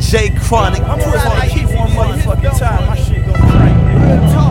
J Chronic. I'm gonna keep one motherfucking time. My shit gon' crank. Real talk.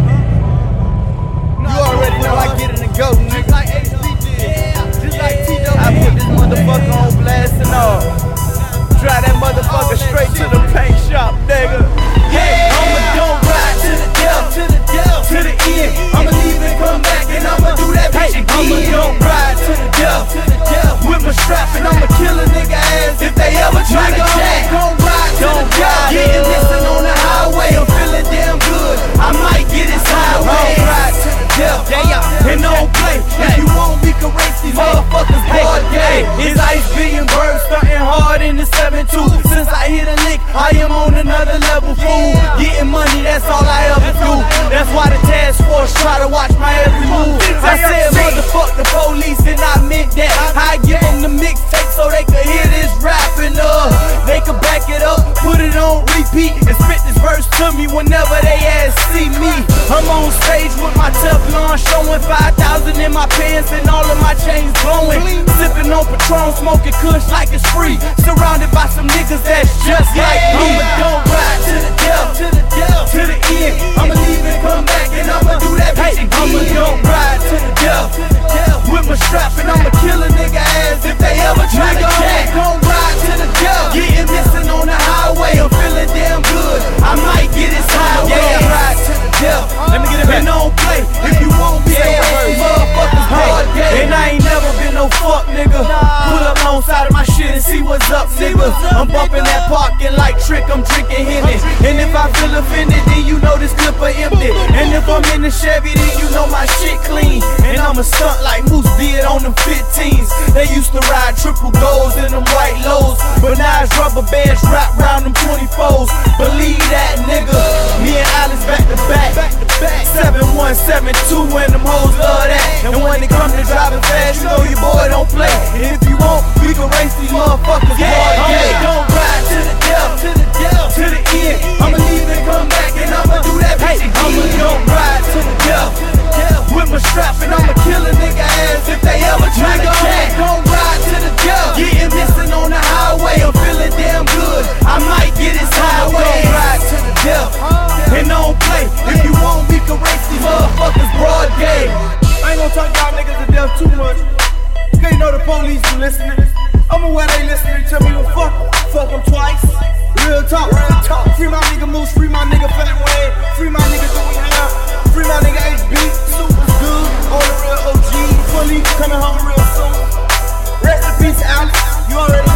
You already know I get in the go, nigga. Like HB did. Just like T-Double. I put this motherfucker on blast and all. Drive that motherfucker straight to the paint shop, nigga. Yeah, I'ma don't ride to the death, to the end. I'ma leave and come back and I'ma do that bitch again. I'ma don't ride to the death, with my strap and I'ma kill a nigga ass if they ever try to jack. Don't ride to the death, getting missing on the highway. I'm feeling damn good, I might get it sideways. Don't ride to the death, and don't play. If you want, we can race these motherfuckers broad day. It's Ice being bird stunting hard in the 7-2. Since I hit a lick, I am on another level, fool. Getting money, that's all I ever do. That's why the task force try to watch my every move. I said motherfuck the police and I meant that. I give them the mixtape so they could hear this rapping they could back it up, put it on repeat, and spit this verse to me whenever they ass see me. I'm on stage with my Teflon, showing 5,000 in my pants and all of my chains glowing. Sipping on Patron, smoking kush like it's free. Surrounded by some niggas that's just like me. I'ma don't ride to the death, to the end. I'ma leave and come back and I'ma do that bitch again. I'ma don't ride to the death, with my strap and I'ma kill a nigga ass if they ever try to jack. Don't ride to the death, getting missing on the highway. I'm feeling damn good, I might get it sideways. Ride to the death, let me get it back. And don't play, if you won't be away, motherfuckers hard game. And I ain't never been no fuck nigga. Pull up alongside of my shit and see what's up, nigga. I'm bumping that parking like Trick, I'm drinking Henny. And if I feel offended, then you know this clip are empty. And if I'm in the Chevy, then you know my shit clean. And I'm a stunt like Moose did on them 15s. They used to ride triple goals in them white lows, but now it's rubber bands wrapped around them 24s. Believe that, nigga. Me and Alice back to back. 7172 and them hoes love that. And when it comes to driving fast, you know your boy don't play. And if you want, we can race these motherfuckers hard day. Don't ride to the death, to the end. I'ma leave and come back and I'ma do that bitch again. I'ma don't ride to the death, with my strap and I'ma kill a nigga ass if they ever try to jack. Don't ride to the death, getting missing on the highway. I'm feeling damn good, I might get it sideways. Don't ride to the death, and don't play. If you want, we can race these motherfuckers broad day. I ain't gonna talk y'all niggas to death too much, cause you know the police be listening. I'ma where they listening to me, well fuck them twice. Real talk. Free my nigga Moose, free my nigga Fat Wayne, free my nigga Dewey Hell, free my nigga HB, super good, on the real OG, fully coming home real soon. Rest in peace, Alex, you already